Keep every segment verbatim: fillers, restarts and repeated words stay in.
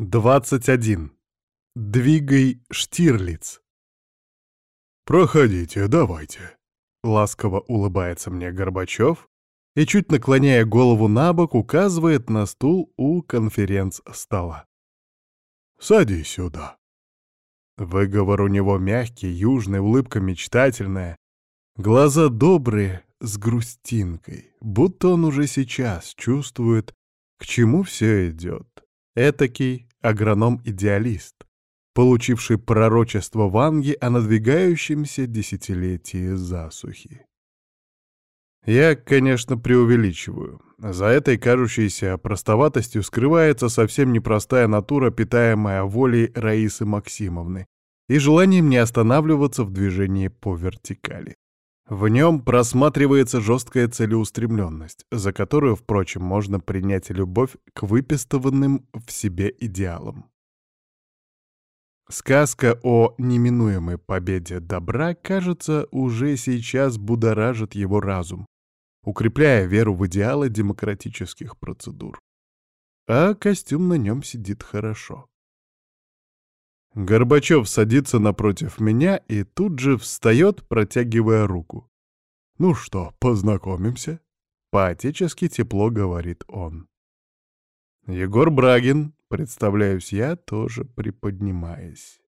двадцать один. Двигай, Штирлиц. «Проходите, давайте», — ласково улыбается мне Горбачев и, чуть наклоняя голову на бок, указывает на стул у конференц-стола. «Садись сюда». Выговор у него мягкий, южный, улыбка мечтательная. Глаза добрые, с грустинкой, будто он уже сейчас чувствует, к чему все идет. Этакий агроном-идеалист, получивший пророчество Ванги о надвигающемся десятилетии засухи. Я, конечно, преувеличиваю. За этой кажущейся простоватостью скрывается совсем непростая натура, питаемая волей Раисы Максимовны и желанием не останавливаться в движении по вертикали. В нем просматривается жесткая целеустремленность, за которую, впрочем, можно принять любовь к выпистыванным в себе идеалам. Сказка о неминуемой победе добра, кажется, уже сейчас будоражит его разум, укрепляя веру в идеалы демократических процедур. А костюм на нем сидит хорошо. Горбачев садится напротив меня и тут же встает, протягивая руку. «Ну что, познакомимся?» — по-отечески тепло говорит он. Егор Брагин, представляюсь я, тоже приподнимаясь.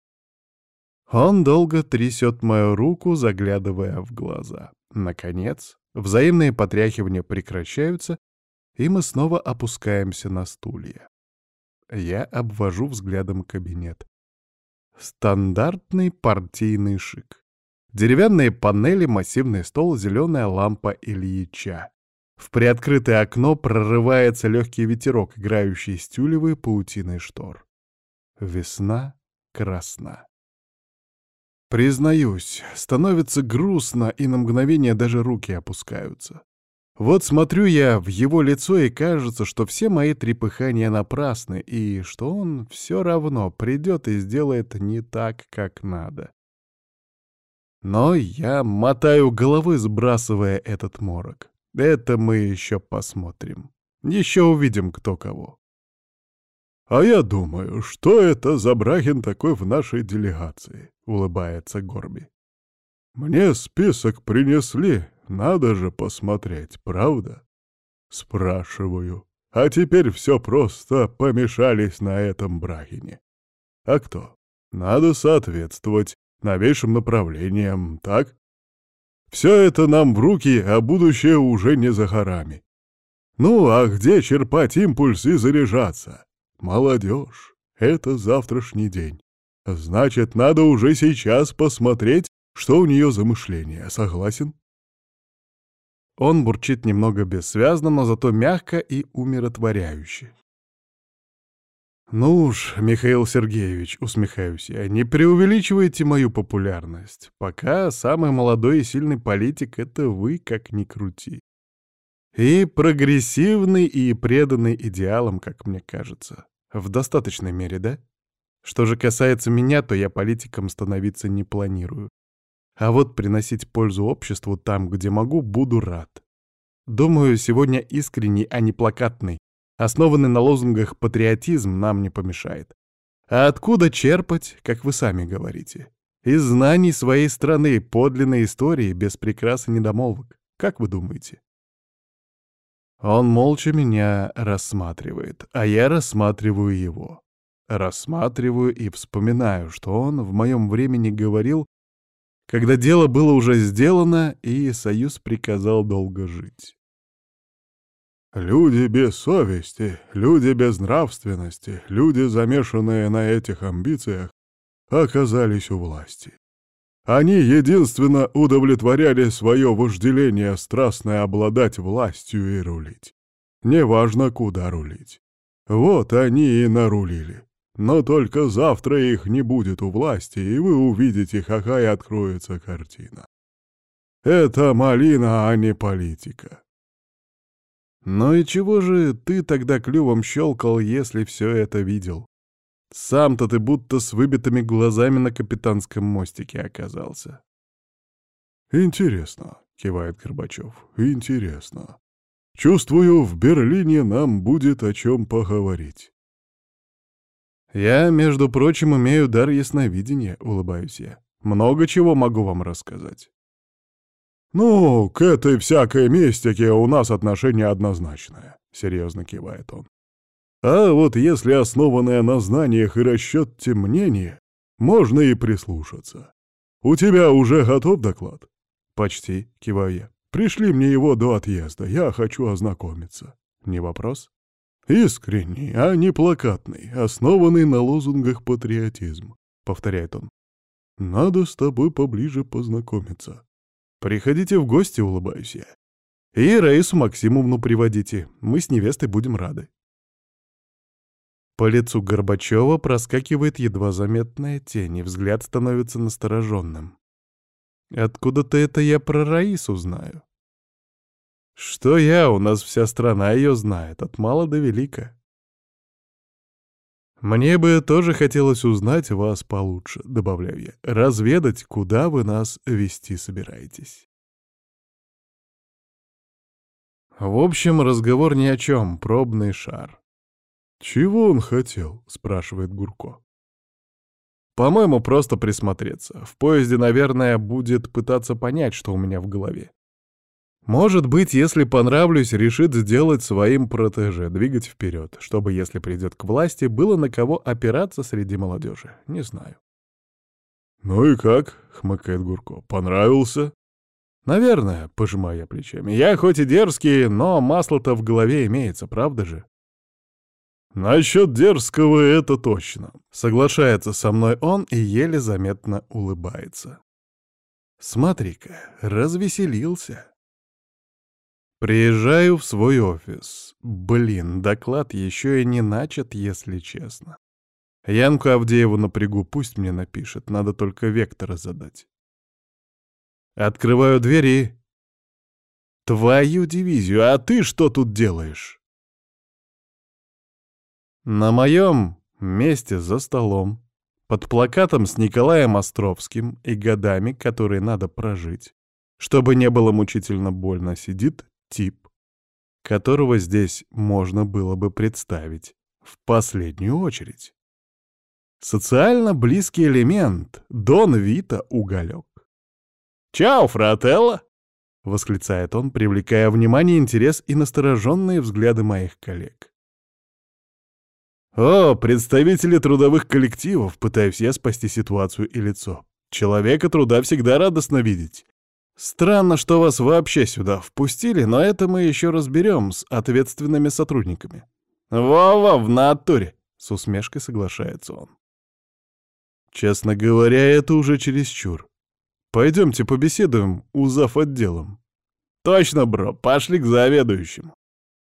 Он долго трясет мою руку, заглядывая в глаза. Наконец, взаимные потряхивания прекращаются, и мы снова опускаемся на стулья. Я обвожу взглядом кабинет. Стандартный партийный шик. Деревянные панели, массивный стол, зеленая лампа Ильича. В приоткрытое окно прорывается легкий ветерок, играющий с тюлевой паутиной штор. Весна красна. Признаюсь, становится грустно, и на мгновение даже руки опускаются. Вот смотрю я в его лицо, и кажется, что все мои трепыхания напрасны, и что он все равно придет и сделает не так, как надо. Но я мотаю головы, сбрасывая этот морок. Это мы еще посмотрим. Еще увидим, кто кого. «А я думаю, что это за Брагин такой в нашей делегации?» — улыбается Горби. «Мне список принесли, надо же посмотреть, правда?» Спрашиваю. А теперь все просто помешались на этом Брагине. А кто? Надо соответствовать новейшим направлениям, так? Все это нам в руки, а будущее уже не за горами. Ну, а где черпать импульс и заряжаться? Молодежь — это завтрашний день. Значит, надо уже сейчас посмотреть, что у нее за мышление. Согласен? Он бурчит немного бессвязно, но зато мягко и умиротворяюще. «Ну уж, Михаил Сергеевич, — усмехаюсь я, — не преувеличивайте мою популярность. Пока самый молодой и сильный политик — это вы, как ни крути. И прогрессивный, и преданный идеалам, как мне кажется. В достаточной мере, да? Что же касается меня, то я политиком становиться не планирую. А вот приносить пользу обществу там, где могу, буду рад. Думаю, сегодня искренний, а не плакатный, основанный на лозунгах патриотизм нам не помешает. А откуда черпать, как вы сами говорите? Из знаний своей страны, подлинной истории, без прикрас и недомолвок. Как вы думаете? Он молча меня рассматривает, а я рассматриваю его. Рассматриваю и вспоминаю, что он в моем времени говорил, когда дело было уже сделано, и Союз приказал долго жить. Люди без совести, люди без нравственности, люди, замешанные на этих амбициях, оказались у власти. Они единственно удовлетворяли свое вожделение страстное обладать властью и рулить. Неважно, куда рулить. Вот они и нарулили. Но только завтра их не будет у власти, и вы увидите, какая откроется картина. Это малина, а не политика. Ну и чего же ты тогда клювом щелкал, если все это видел? Сам-то ты будто с выбитыми глазами на капитанском мостике оказался. «Интересно», — кивает Горбачев, — «интересно. Чувствую, в Берлине нам будет о чем поговорить». Я, между прочим, имею дар ясновидения, улыбаюсь я. Много чего могу вам рассказать. «Ну, к этой всякой мистике у нас отношение однозначное», — серьезно кивает он. «А вот если основанное на знаниях и расчете мнение, можно и прислушаться. У тебя уже готов доклад?» «Почти», — киваю я. «Пришли мне его до отъезда, я хочу ознакомиться». «Не вопрос?» «Искренний, а не плакатный, основанный на лозунгах патриотизм», — повторяет он. «Надо с тобой поближе познакомиться». «Приходите в гости», — улыбаюсь я. «И Раису Максимовну приводите, мы с невестой будем рады». По лицу Горбачева проскакивает едва заметная тень, и взгляд становится настороженным. Откуда-то это я про Раису знаю. Что я, у нас вся страна ее знает, от мала до велика. Мне бы тоже хотелось узнать вас получше, добавляю я, разведать, куда вы нас вести собираетесь. В общем, разговор ни о чем, пробный шар. «Чего он хотел?» — спрашивает Гурко. По-моему, просто присмотреться. В поезде, наверное, будет пытаться понять, что у меня в голове. Может быть, если понравлюсь, решит сделать своим протеже, двигать вперед, чтобы, если придет к власти, было на кого опираться среди молодежи. Не знаю. «Ну и как?» — хмыкает Гурко. «Понравился?» «Наверное», — пожимаю я плечами. «Я хоть и дерзкий, но масло-то в голове имеется, правда же?» «Насчет дерзкого это точно», — соглашается со мной он и еле заметно улыбается. «Смотри-ка, развеселился». Приезжаю в свой офис. Блин, доклад еще и не начат, если честно. Янку Авдееву напрягу, пусть мне напишет, надо только вектора задать. Открываю двери. Твою дивизию, а ты что тут делаешь? На моем месте за столом, под плакатом с Николаем Островским и годами, которые надо прожить, чтобы не было мучительно больно, сидит тип, которого здесь можно было бы представить в последнюю очередь. Социально близкий элемент — Дон Вита Уголек. «Чао, фрателло!» — восклицает он, привлекая внимание, интерес и настороженные взгляды моих коллег. «О, представители трудовых коллективов!» — пытаюсь я спасти ситуацию и лицо. «Человека труда всегда радостно видеть. Странно, что вас вообще сюда впустили, но это мы еще разберем с ответственными сотрудниками». «Во-во, в натуре!» — с усмешкой соглашается он. Честно говоря, это уже чересчур. Пойдемте побеседуем у зав. Отделом. Точно, бро, пошли к заведующему.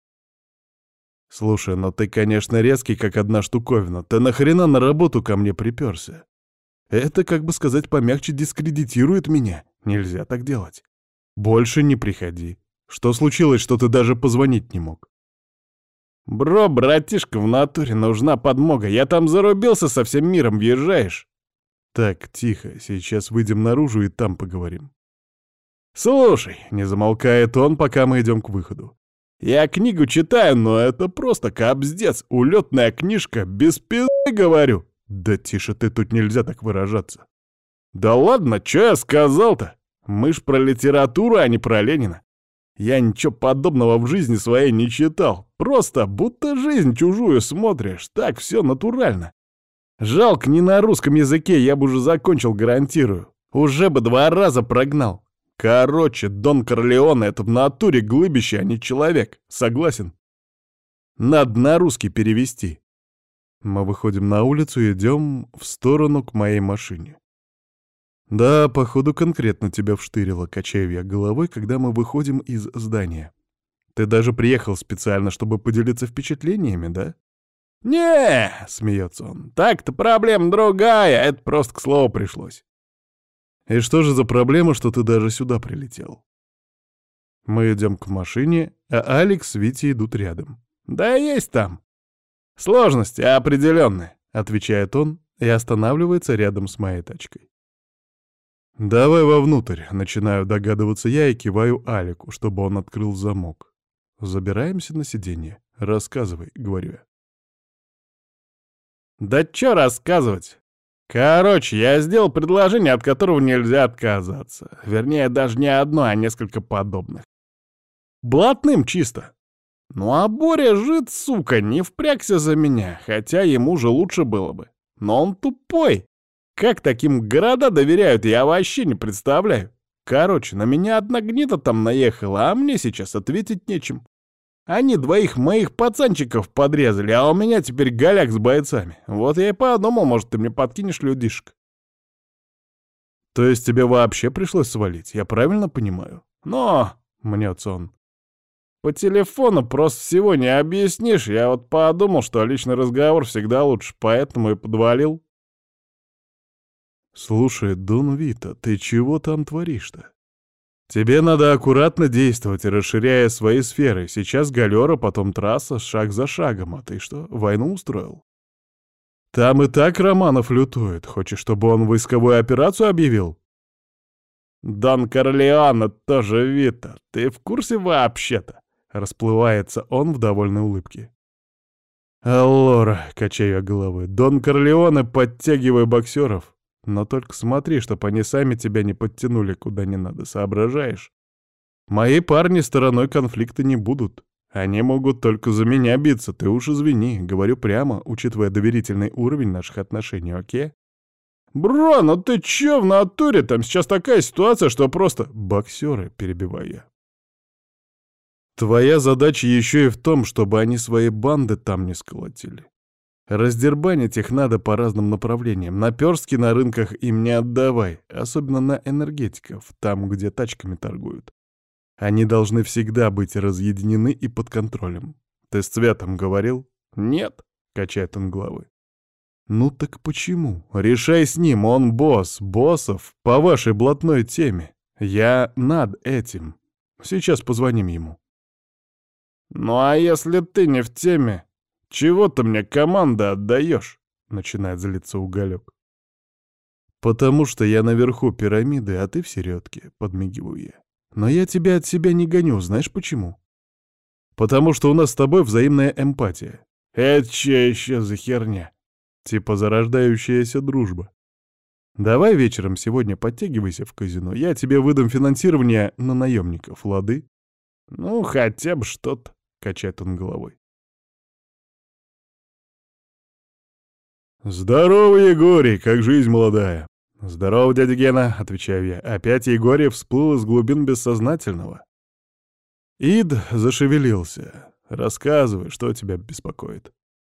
Слушай, ну ты, конечно, резкий, как одна штуковина. Ты нахрена на работу ко мне приперся? Это, как бы сказать помягче, дискредитирует меня. Нельзя так делать. Больше не приходи. Что случилось, что ты даже позвонить не мог? Бро, братишка, в натуре нужна подмога. Я там зарубился, со всем миром въезжаешь. Так, тихо, сейчас выйдем наружу и там поговорим. Слушай, не замолкает он, пока мы идем к выходу. Я книгу читаю, но это просто кабздец. Улетная книжка, без пизды говорю. Да тише ты, тут нельзя так выражаться. Да ладно, чё я сказал-то? Мы ж про литературу, а не про Ленина. Я ничего подобного в жизни своей не читал. Просто будто жизнь чужую смотришь. Так все натурально. Жалко, не на русском языке, я бы уже закончил, гарантирую. Уже бы два раза прогнал. Короче, Дон Корлеоне — это в натуре глыбище, а не человек. Согласен? Надо на русский перевести. Мы выходим на улицу и идем в сторону к моей машине. Да, походу, конкретно тебя вштырило, качаю я головой, когда мы выходим из здания. Ты даже приехал специально, чтобы поделиться впечатлениями, да? «Не!» — смеется он. «Так-то проблема другая, это просто к слову пришлось». «И что же за проблема, что ты даже сюда прилетел?» Мы идем к машине, а Алекс с Витей идут рядом. «Да есть там. Сложности определенные», — отвечает он и останавливается рядом с моей тачкой. «Давай вовнутрь», — начинаю догадываться я и киваю Алику, чтобы он открыл замок. «Забираемся на сиденье. Рассказывай», — говорю я. Да чё рассказывать? Короче, я сделал предложение, от которого нельзя отказаться. Вернее, даже не одно, а несколько подобных. Блатным чисто. Ну а Боря жид, сука, не впрягся за меня, хотя ему же лучше было бы. Но он тупой. Как таким города доверяют, я вообще не представляю. Короче, на меня одна гнида там наехала, а мне сейчас ответить нечем. Они двоих моих пацанчиков подрезали, а у меня теперь голяк с бойцами. Вот я и подумал, может, ты мне подкинешь людишек. То есть тебе вообще пришлось свалить, я правильно понимаю? Но, мнется он, по телефону просто всего не объяснишь. Я вот подумал, что личный разговор всегда лучше, поэтому и подвалил. Слушай, Дон Вито, ты чего там творишь-то? Тебе надо аккуратно действовать, расширяя свои сферы. Сейчас галера, потом трасса, шаг за шагом. А ты что, войну устроил? Там и так Романов лютует. Хочешь, чтобы он войсковую операцию объявил? Дон Корлеоне тоже Вито. Ты в курсе вообще-то? Расплывается он в довольной улыбке. Аллора, качаю я головой. Дон Корлеоне, подтягивай боксеров. Но только смотри, чтоб они сами тебя не подтянули куда не надо, соображаешь? Мои парни стороной конфликта не будут. Они могут только за меня биться, ты уж извини. Говорю прямо, учитывая доверительный уровень наших отношений, окей? Бро, ну ты чё в натуре? Там сейчас такая ситуация, что просто... Боксеры, перебиваю я. Твоя задача еще и в том, чтобы они свои банды там не сколотили. Раздербанить их надо по разным направлениям. Наперстки на рынках им не отдавай, особенно на энергетиков, там, где тачками торгуют. Они должны всегда быть разъединены и под контролем. Ты с Цветом говорил? Нет, качает он головой. Ну так почему? Решай с ним, он босс, боссов по вашей блатной теме. Я над этим. Сейчас позвоним ему. Ну а если ты не в теме? «Чего ты мне команды отдаешь?» — начинает злиться Уголек. «Потому что я наверху пирамиды, а ты в середке», — подмигиваю я. «Но я тебя от себя не гоню, знаешь почему? Потому что у нас с тобой взаимная эмпатия». «Это что еще за херня?» «Типа зарождающаяся дружба. Давай вечером сегодня подтягивайся в казино, я тебе выдам финансирование на наемников, лады?» «Ну, хотя бы что-то», — качает он головой. «Здорово, Егорий, как жизнь молодая?» «Здорово, дядя Гена», — отвечаю я. Опять Егорий всплыл из глубин бессознательного. Ид зашевелился. «Рассказывай, что тебя беспокоит?»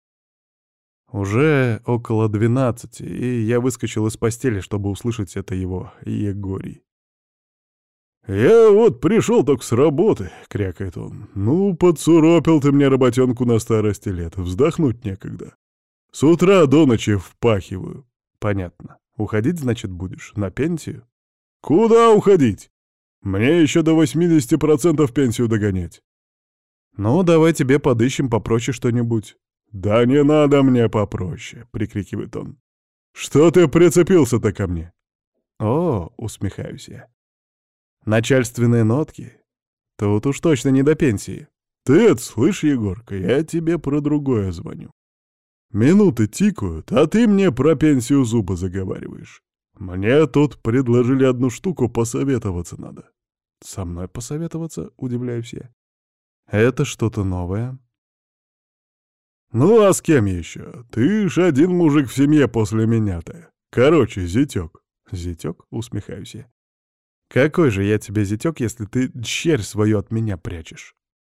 Уже около двенадцати, и я выскочил из постели, чтобы услышать это его Егорий. «Я вот пришел только с работы», — крякает он. «Ну, подсуропил ты мне работенку на старости лет, вздохнуть некогда. С утра до ночи впахиваю». «Понятно. Уходить, значит, будешь? На пенсию?» «Куда уходить? Мне еще до восьмидесяти процентов пенсию догонять». «Ну, давай тебе подыщем попроще что-нибудь». «Да не надо мне попроще», — прикрикивает он. «Что ты прицепился-то ко мне?» «О», — усмехаюсь я. «Начальственные нотки? Тут уж точно не до пенсии». «Ты это слышь, Егорка, я тебе про другое звоню. Минуты тикают, а ты мне про пенсию зуба заговариваешь. Мне тут предложили одну штуку, посоветоваться надо». «Со мной посоветоваться?» — удивляюсь я. «Это что-то новое?» «Ну а с кем еще? Ты ж один мужик в семье после меня-то. Короче, зятек». «Зятек?» — усмехаюсь я. «Какой же я тебе зятек, если ты черь свою от меня прячешь?»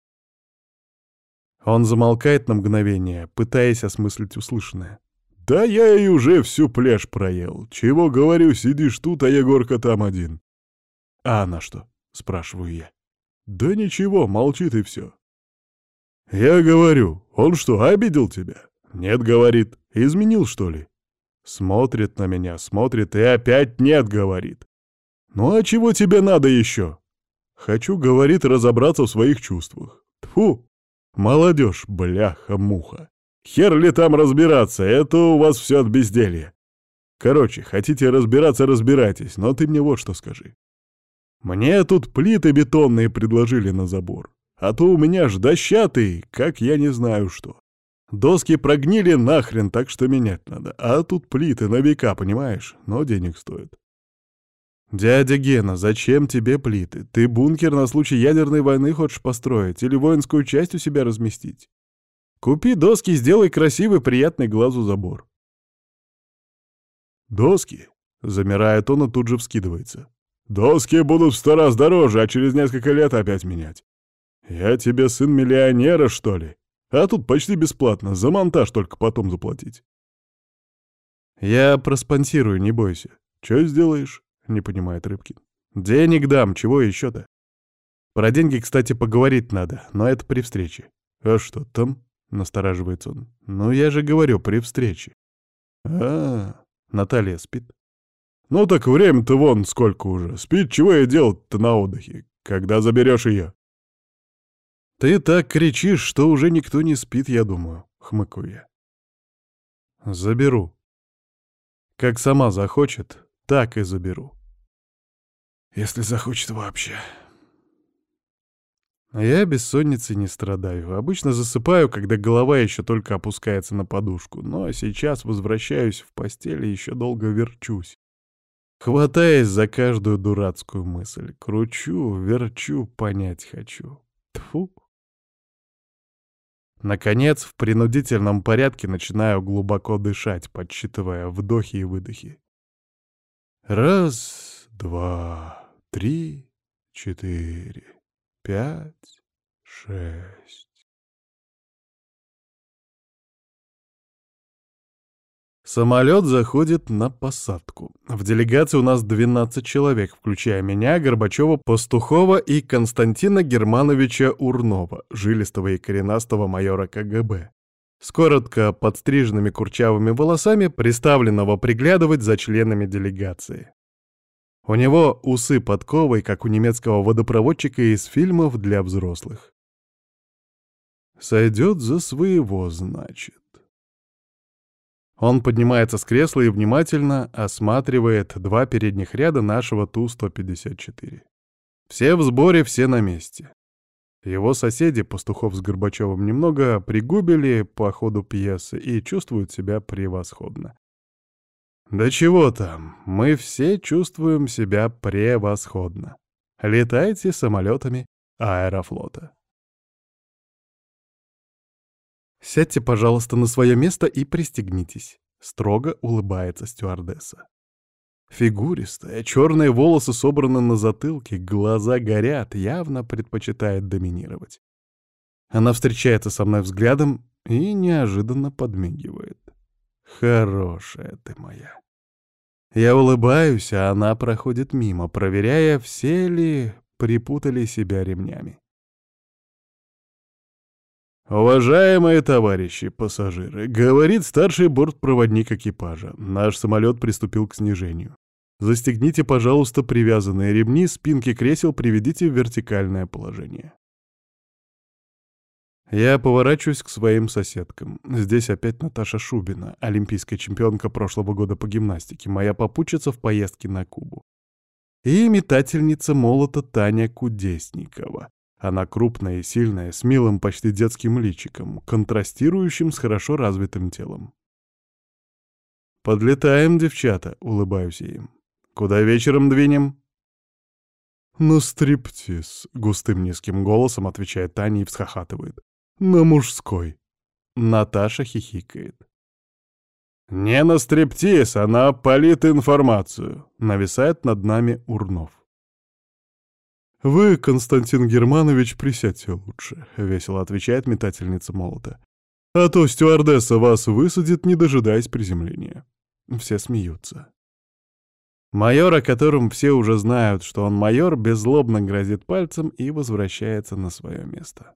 Он замолкает на мгновение, пытаясь осмыслить услышанное. «Да я и уже всю пляж проел. Чего говорю, сидишь тут, а Егорка там один». «А она что?» — спрашиваю я. «Да ничего, молчит и все». «Я говорю, он что, обидел тебя?» «Нет, — говорит, — изменил, что ли?» Смотрит на меня, смотрит и опять «нет», — говорит. «Ну а чего тебе надо еще?» «Хочу, — говорит, — разобраться в своих чувствах». Тьфу! Молодежь, бляха-муха. Хер ли там разбираться, это у вас все от безделья. Короче, хотите разбираться — разбирайтесь, но ты мне вот что скажи. Мне тут плиты бетонные предложили на забор, а то у меня ж дощатый, как я не знаю что. Доски прогнили нахрен, так что менять надо. А тут плиты на века, понимаешь? Но денег стоит. «Дядя Гена, зачем тебе плиты? Ты бункер на случай ядерной войны хочешь построить или воинскую часть у себя разместить? Купи доски и сделай красивый, приятный глазу забор». «Доски?» — замирает он и тут же вскидывается. «Доски будут в сто раз дороже, а через несколько лет опять менять. Я тебе сын миллионера, что ли? А тут почти бесплатно, за монтаж только потом заплатить». «Я проспонсирую, не бойся». «Чё сделаешь?» — не понимает Рыбкин. «Денег дам, чего еще-то? Про деньги, кстати, поговорить надо, но это при встрече». «А что там?» — настораживается он. «Ну, я же говорю, при встрече». «А-а-а». Наталья спит. «Ну так время-то вон сколько уже. Спит, чего я делать-то на отдыхе? Когда заберешь ее?» «Ты так кричишь, что уже никто не спит, я думаю», — хмыкаю я. «Заберу. Как сама захочет, так и заберу». «Если захочет вообще». Я бессонницей не страдаю. Обычно засыпаю, когда голова еще только опускается на подушку, но сейчас возвращаюсь в постель и еще долго верчусь. Хватаясь за каждую дурацкую мысль. Кручу, верчу, понять хочу. Тьфу. Наконец, в принудительном порядке начинаю глубоко дышать, подсчитывая вдохи и выдохи. Раз, два, три, четыре, пять, шесть. Самолет заходит на посадку. В делегации у нас двенадцать человек, включая меня, Горбачева, Пастухова и Константина Германовича Урнова, жилистого и коренастого майора ка гэ бэ, с коротко подстриженными курчавыми волосами, приставленного приглядывать за членами делегации. У него усы подковой, как у немецкого водопроводчика из фильмов для взрослых. Сойдет за своего, значит. Он поднимается с кресла и внимательно осматривает два передних ряда нашего Ту сто пятьдесят четыре. Все в сборе, все на месте. Его соседи, Пастухов с Горбачевым, немного пригубили по ходу пьесы и чувствуют себя превосходно. Да чего там, мы все чувствуем себя превосходно. Летайте самолетами Аэрофлота. «Сядьте, пожалуйста, на свое место и пристегнитесь», — строго улыбается стюардесса. Фигуристая, черные волосы собраны на затылке, глаза горят, явно предпочитает доминировать. Она встречается со мной взглядом и неожиданно подмигивает. «Хорошая ты моя». Я улыбаюсь, а она проходит мимо, проверяя, все ли припутали себя ремнями. «Уважаемые товарищи пассажиры», — говорит старший бортпроводник экипажа, — «наш самолет приступил к снижению. Застегните, пожалуйста, привязанные ремни, спинки кресел приведите в вертикальное положение». Я поворачиваюсь к своим соседкам. Здесь опять Наташа Шубина, олимпийская чемпионка прошлого года по гимнастике, моя попутчица в поездке на Кубу. И метательница молота Таня Кудесникова. Она крупная и сильная, с милым, почти детским личиком, контрастирующим с хорошо развитым телом. «Подлетаем, девчата», — улыбаюсь я им. «Куда вечером двинем?» «На стриптиз», — густым низким голосом отвечает Таня и всхохатывает. «На мужской». Наташа хихикает. «Не на стриптиз, а на политинформацию», — нависает над нами Урнов. «Вы, Константин Германович, присядьте лучше», — весело отвечает метательница молота. «А то стюардесса вас высадит, не дожидаясь приземления». Все смеются. Майор, о котором все уже знают, что он майор, беззлобно грозит пальцем и возвращается на свое место.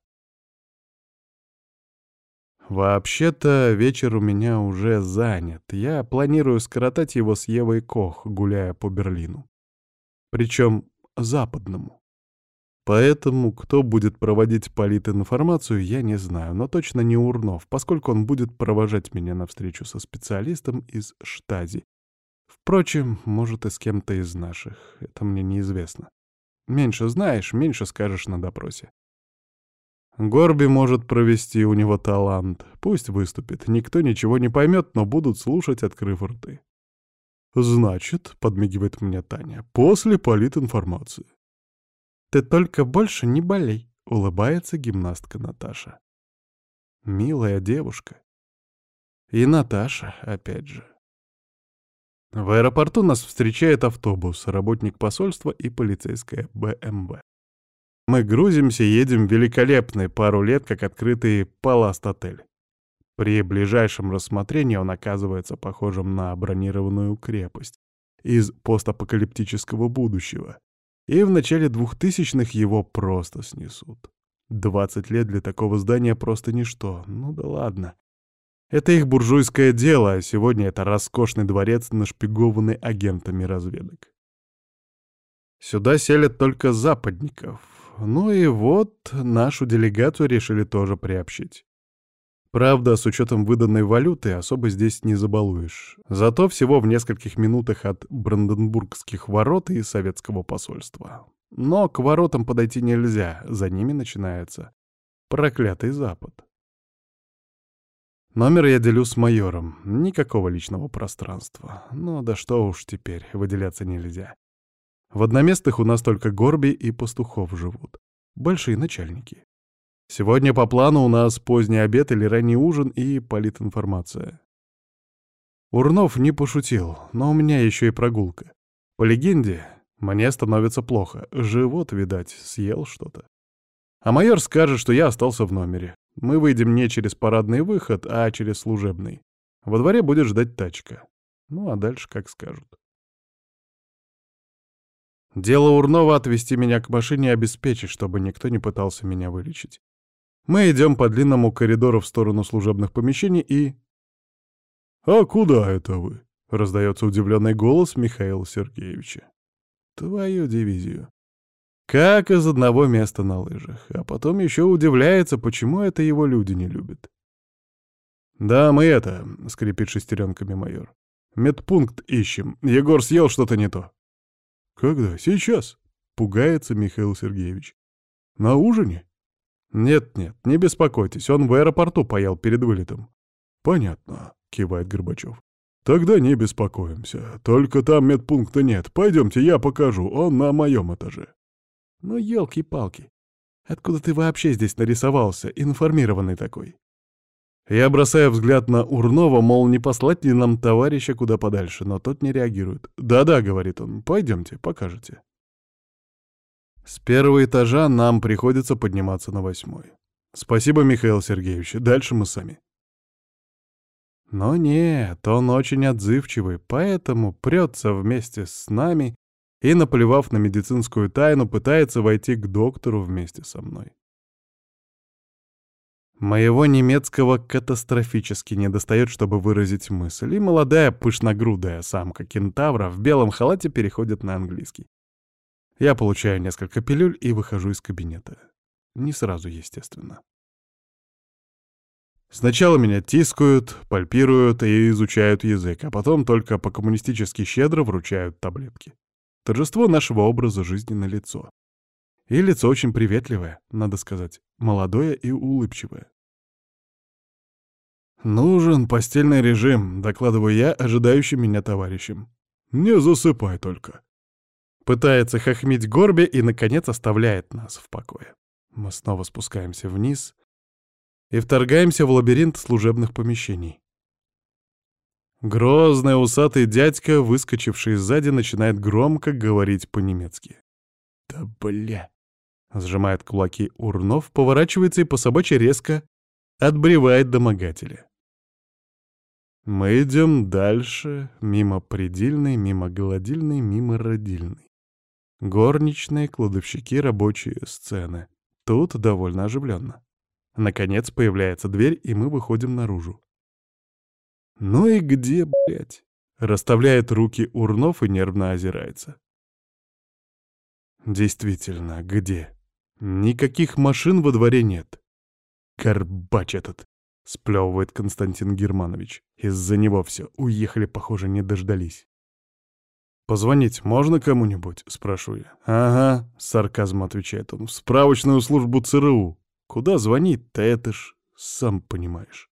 Вообще-то вечер у меня уже занят. Я планирую скоротать его с Евой Кох, гуляя по Берлину. Причем западному. Поэтому, кто будет проводить политинформацию, я не знаю, но точно не Урнов, поскольку он будет провожать меня на встречу со специалистом из Штази. Впрочем, может, и с кем-то из наших, это мне неизвестно. Меньше знаешь, меньше скажешь на допросе. Горби может провести, у него талант. Пусть выступит. Никто ничего не поймет, но будут слушать, открыв рты. «Значит», — подмигивает мне Таня, — «после политинформации». «Ты только больше не болей», — улыбается гимнастка Наташа. Милая девушка. И Наташа, опять же. В аэропорту нас встречает автобус, работник посольства и полицейская бэ эм вэ. Мы грузимся, едем в великолепный, пару лет как открытый Паласт-отель. При ближайшем рассмотрении он оказывается похожим на бронированную крепость из постапокалиптического будущего. И в начале двухтысячных его просто снесут. Двадцать лет для такого здания просто ничто. Ну да ладно. Это их буржуйское дело, а сегодня это роскошный дворец, нашпигованный агентами разведок. Сюда селят только западников. Ну и вот нашу делегацию решили тоже приобщить. Правда, с учетом выданной валюты особо здесь не забалуешь. Зато всего в нескольких минутах от Бранденбургских ворот и советского посольства. Но к воротам подойти нельзя, за ними начинается проклятый Запад. Номер я делю с майором. Никакого личного пространства. Ну да что уж теперь, выделяться нельзя. В одноместных у нас только Горби и Пастухов живут. Большие начальники. Сегодня по плану у нас поздний обед или ранний ужин и политинформация. Урнов не пошутил, но у меня еще и прогулка. По легенде, мне становится плохо. Живот, видать, съел что-то. А майор скажет, что я остался в номере. Мы выйдем не через парадный выход, а через служебный. Во дворе будет ждать тачка. Ну, а дальше как скажут. Дело Урнова — отвезти меня к машине и обеспечить, чтобы никто не пытался меня вылечить. Мы идем по длинному коридору в сторону служебных помещений и... «А куда это вы?» — раздается удивленный голос Михаила Сергеевича. Твою дивизию. Как из одного места на лыжах. А потом еще удивляется, почему это его люди не любят. «Да, мы это...» — скрипит шестеренками майор. «Медпункт ищем. Егор съел что-то не то». «Когда? Сейчас?» — пугается Михаил Сергеевич. «На ужине?» «Нет-нет, не беспокойтесь, он в аэропорту поел перед вылетом». «Понятно», — кивает Горбачев. «Тогда не беспокоимся. Только там медпункта нет. Пойдемте, я покажу. Он на моем этаже». «Ну, елки-палки. Откуда ты вообще здесь нарисовался, информированный такой?» Я бросаю взгляд на Урнова, мол, не послать ли нам товарища куда подальше, но тот не реагирует. «Да-да», — говорит он, — «пойдемте, покажете». С первого этажа нам приходится подниматься на восьмой. Спасибо, Михаил Сергеевич, дальше мы сами. Но нет, он очень отзывчивый, поэтому прется вместе с нами и, наплевав на медицинскую тайну, пытается войти к доктору вместе со мной. Моего немецкого катастрофически недостает, чтобы выразить мысль, и молодая пышногрудая самка кентавра в белом халате переходит на английский. Я получаю несколько пилюль и выхожу из кабинета. Не сразу, естественно. Сначала меня тискают, пальпируют и изучают язык, а потом только по-коммунистически щедро вручают таблетки. Торжество нашего образа жизни налицо. И лицо очень приветливое, надо сказать, молодое и улыбчивое. «Нужен постельный режим», — докладываю я ожидающим меня товарищам. «Не засыпай только». Пытается хохмить Горби и, наконец, оставляет нас в покое. Мы снова спускаемся вниз и вторгаемся в лабиринт служебных помещений. Грозный усатый дядька, выскочивший сзади, начинает громко говорить по-немецки. «Да бля!» — сжимает кулаки Урнов, поворачивается и по собачьи резко отбревает домогателя. Мы идем дальше, мимо предельной, мимо голодильной, мимо родильной. Горничные, кладовщики, рабочие сцены. Тут довольно оживленно. Наконец появляется дверь, и мы выходим наружу. «Ну и где, блядь?» — расставляет руки Урнов и нервно озирается. Действительно, где? Никаких машин во дворе нет. Горбач этот, сплевывает Константин Германович. Из-за него все, уехали, похоже, не дождались. «Позвонить можно кому-нибудь?» — спрашиваю я. «Ага», — с сарказмом отвечает он, — «в справочную службу ЦРУ. Куда звонить-то, это ж сам понимаешь.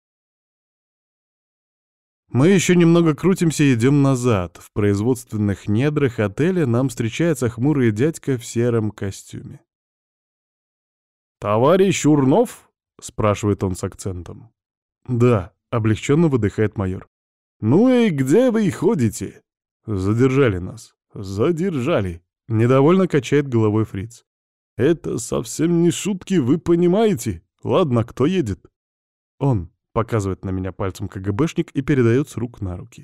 Мы еще немного крутимся и идем назад. В производственных недрах отеля нам встречается хмурый дядька в сером костюме. «Товарищ Урнов?» — спрашивает он с акцентом. «Да», — облегченно выдыхает майор. «Ну и где вы ходите?» «Задержали нас». «Задержали», — недовольно качает головой фриц. «Это совсем не шутки, вы понимаете? Ладно, кто едет?» «Он», — показывает на меня пальцем КГБшник и передает с рук на руки.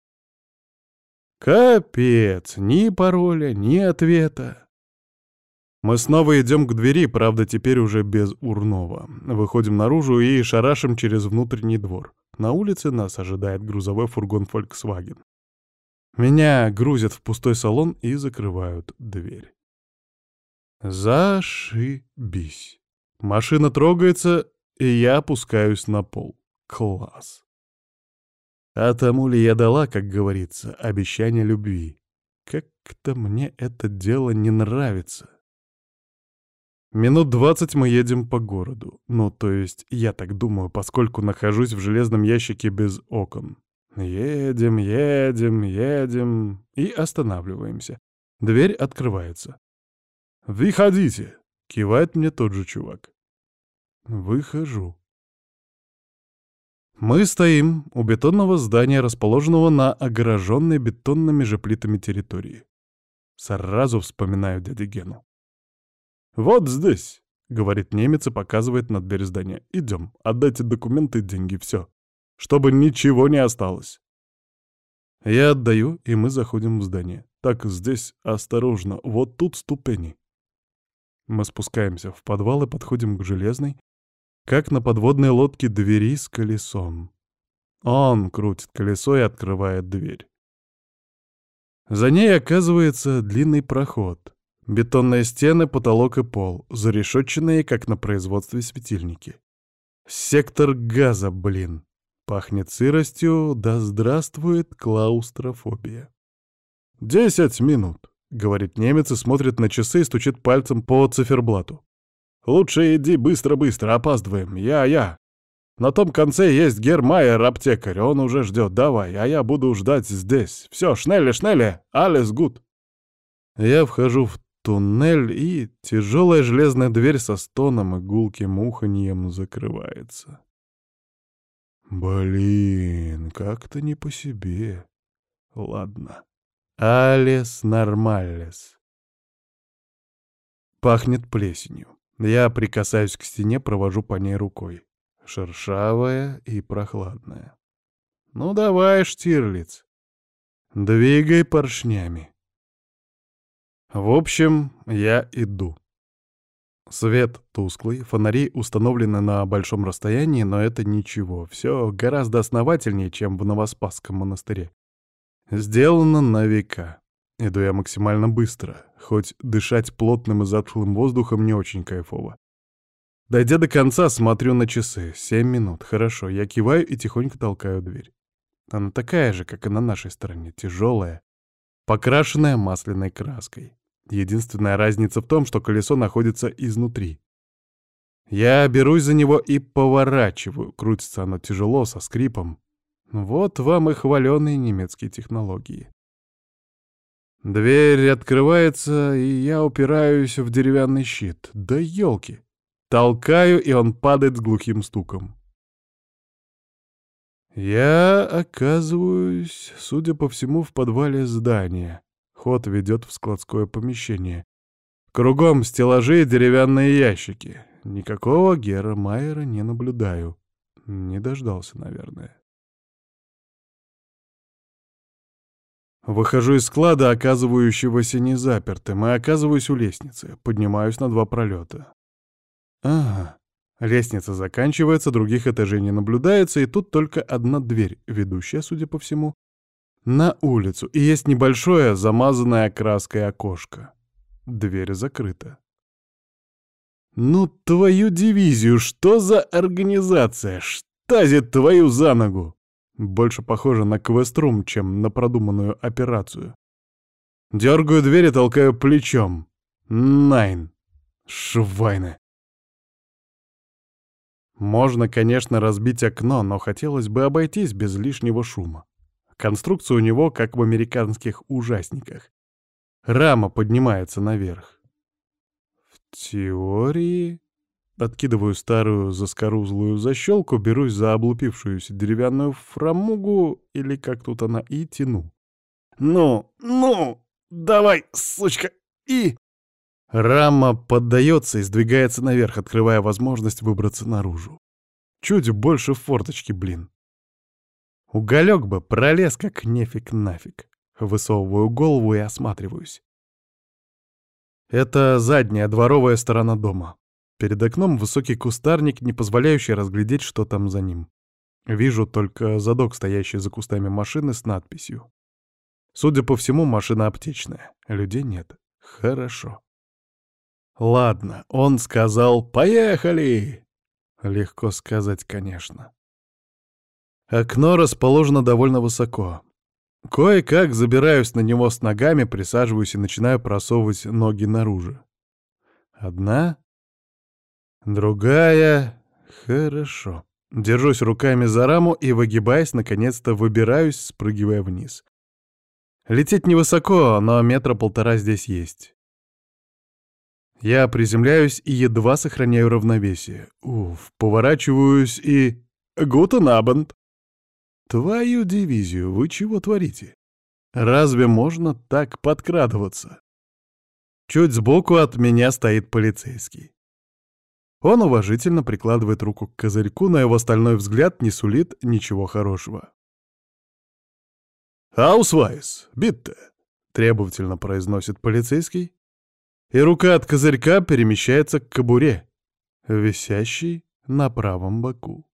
Капец, ни пароля, ни ответа. Мы снова идем к двери, правда, теперь уже без Урнова. Выходим наружу и шарашим через внутренний двор. На улице нас ожидает грузовой фургон Volkswagen. Меня грузят в пустой салон и закрывают дверь. Зашибись. Машина трогается, и я опускаюсь на пол. Класс. А тому ли я дала, как говорится, обещание любви? Как-то мне это дело не нравится. Минут двадцать мы едем по городу. Ну, то есть, я так думаю, поскольку нахожусь в железном ящике без окон. Едем, едем, едем и останавливаемся. Дверь открывается. «Выходите!» — кивает мне тот же чувак. Выхожу. Мы стоим у бетонного здания, расположенного на огороженной бетонными же плитами территории. Сразу вспоминаю дядю Гену. «Вот здесь», — говорит немец и показывает на дверь здания. «Идем, отдайте документы и деньги, все. Чтобы ничего не осталось». Я отдаю, и мы заходим в здание. Так, здесь осторожно, вот тут ступени. Мы спускаемся в подвал и подходим к железной, как на подводной лодке, двери с колесом. Он крутит колесо и открывает дверь. За ней оказывается длинный проход. Бетонные стены, потолок и пол, зарешетченные, как на производстве светильники. Сектор газа, блин. Пахнет сыростью, да здравствует клаустрофобия. «Десять минут», — говорит немец и смотрит на часы и стучит пальцем по циферблату. «Лучше иди быстро-быстро, опаздываем. Я-я. На том конце есть Гермайер, аптекарь, он уже ждет. Давай, а я буду ждать здесь. Все, шнелле, шнелле, alles gut». Я вхожу в туннель, и тяжелая железная дверь со стоном и гулким уханьем закрывается. Блин, как-то не по себе. Ладно. Алес нормалес. Пахнет плесенью. Я прикасаюсь к стене, провожу по ней рукой. Шершавая и прохладная. Ну давай, Штирлиц, двигай поршнями. В общем, я иду. Свет тусклый, фонари установлены на большом расстоянии, но это ничего. Все гораздо основательнее, чем в Новоспасском монастыре. Сделано на века. Иду я максимально быстро, хоть дышать плотным и затхлым воздухом не очень кайфово. Дойдя до конца, смотрю на часы. Семь минут. Хорошо, я киваю и тихонько толкаю дверь. Она такая же, как и на нашей стороне, тяжелая, покрашенная масляной краской. Единственная разница в том, что колесо находится изнутри. Я берусь за него и поворачиваю. Крутится оно тяжело, со скрипом. Вот вам и хваленые немецкие технологии. Дверь открывается, и я упираюсь в деревянный щит. Да елки! Толкаю, и он падает с глухим стуком. Я оказываюсь, судя по всему, в подвале здания. Ход ведет в складское помещение. Кругом стеллажи и деревянные ящики. Никакого Гера Майера не наблюдаю. Не дождался, наверное. Выхожу из склада, оказывающегося незапертым, и оказываюсь у лестницы. Поднимаюсь на два пролета. Ага. Лестница заканчивается, других этажей не наблюдается, и тут только одна дверь, ведущая, судя по всему, на улицу, и есть небольшое замазанное краской окошко. Дверь закрыта. Ну, твою дивизию, что за организация? Штазит твою за ногу! Больше похоже на квест-рум, чем на продуманную операцию. Дергаю дверь и толкаю плечом. Найн. Швайны. Можно, конечно, разбить окно, но хотелось бы обойтись без лишнего шума. Конструкция у него, как в американских ужасниках. Рама поднимается наверх. В теории... Откидываю старую заскорузлую защелку, берусь за облупившуюся деревянную фрамугу, или как тут она, и тяну. «Ну, ну, давай, сучка, и...» Рама поддается и сдвигается наверх, открывая возможность выбраться наружу. Чуть больше форточки, блин. Уголек бы пролез как нефиг нафиг. Высовываю голову и осматриваюсь. Это задняя дворовая сторона дома. Перед окном высокий кустарник, не позволяющий разглядеть, что там за ним. Вижу только задок, стоящий за кустами машины с надписью. Судя по всему, машина аптечная. Людей нет. Хорошо. Ладно, он сказал «Поехали!» Легко сказать, конечно. Окно расположено довольно высоко. Кое-как забираюсь на него с ногами, присаживаюсь и начинаю просовывать ноги наружу. Одна... Другая... Хорошо. Держусь руками за раму и, выгибаясь, наконец-то выбираюсь, спрыгивая вниз. Лететь невысоко, но метра полтора здесь есть. Я приземляюсь и едва сохраняю равновесие. Уф, поворачиваюсь и... Гутен абенд! Твою дивизию, вы чего творите? Разве можно так подкрадываться? Чуть сбоку от меня стоит полицейский. Он уважительно прикладывает руку к козырьку, но его стальной взгляд не сулит ничего хорошего. «Аусвайс, битте!» — требовательно произносит полицейский, и рука от козырька перемещается к кобуре, висящей на правом боку.